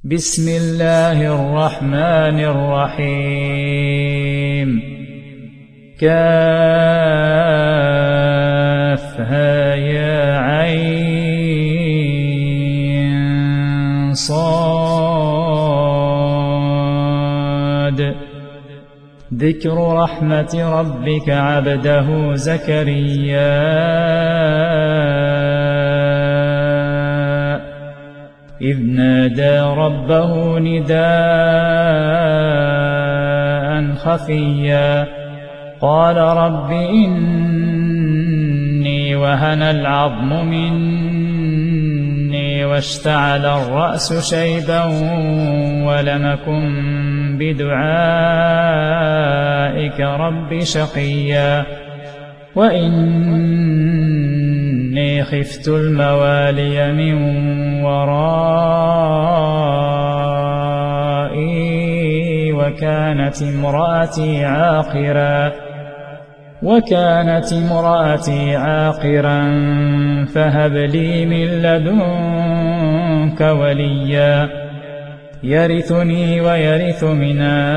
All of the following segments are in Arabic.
بسم الله الرحمن الرحيم كافها يا عين صاد ذكر رحمة ربك عبده زكريا إذ نادى ربه نداء خفيا قال رب إني وهن العظم مني واشتعل الرأس شيبا ولم أكن بدعائك رب شقيا وإني خفت الموالي من ورائي وكانت امرأتي عاقرا فهب لي من لدنك وليا يرثني ويرث من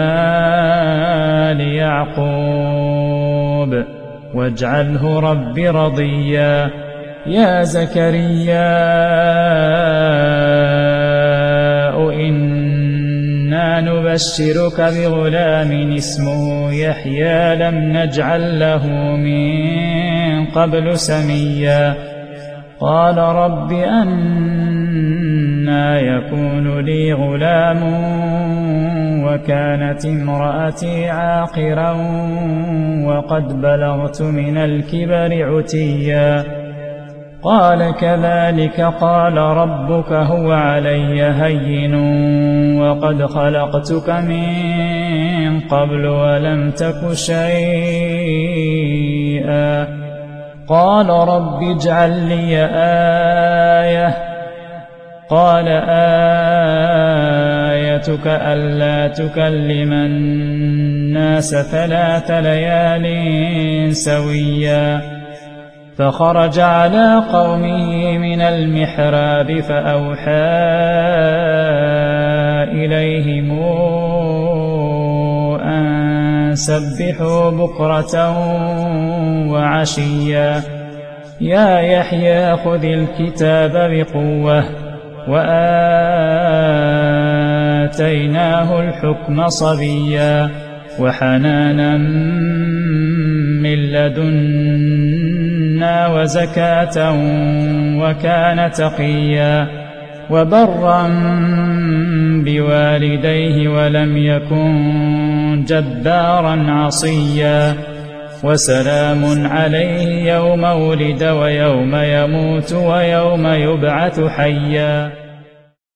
آل يعقوب واجعله رب رضيا يا زكريا إنا نبشرك بغلام اسمه يحيى لم نجعل له من قبل سميا قال رب أنى يكون لي غلام وكانت امرأتي عاقرا وقد بلغت من الكبر عتيا قال كذلك قال ربك هو علي هين وقد خلقتك من قبل ولم تك شيئا قال رب اجعل لي آية قال آيتك ألا تكلم الناس 3 ليال سويا فخرج على قومه من المحراب فأوحى إليهم أن سبحوا بكرة وعشيا يا يحيى خذ الكتاب بقوة وآتيناه الحكم صبيا وحنانا من لدنا وزكاة وكان تقيا وبرا بوالديه ولم يكن جبارا عصيا وسلام عليه يوم ولد ويوم يموت ويوم يبعث حيا.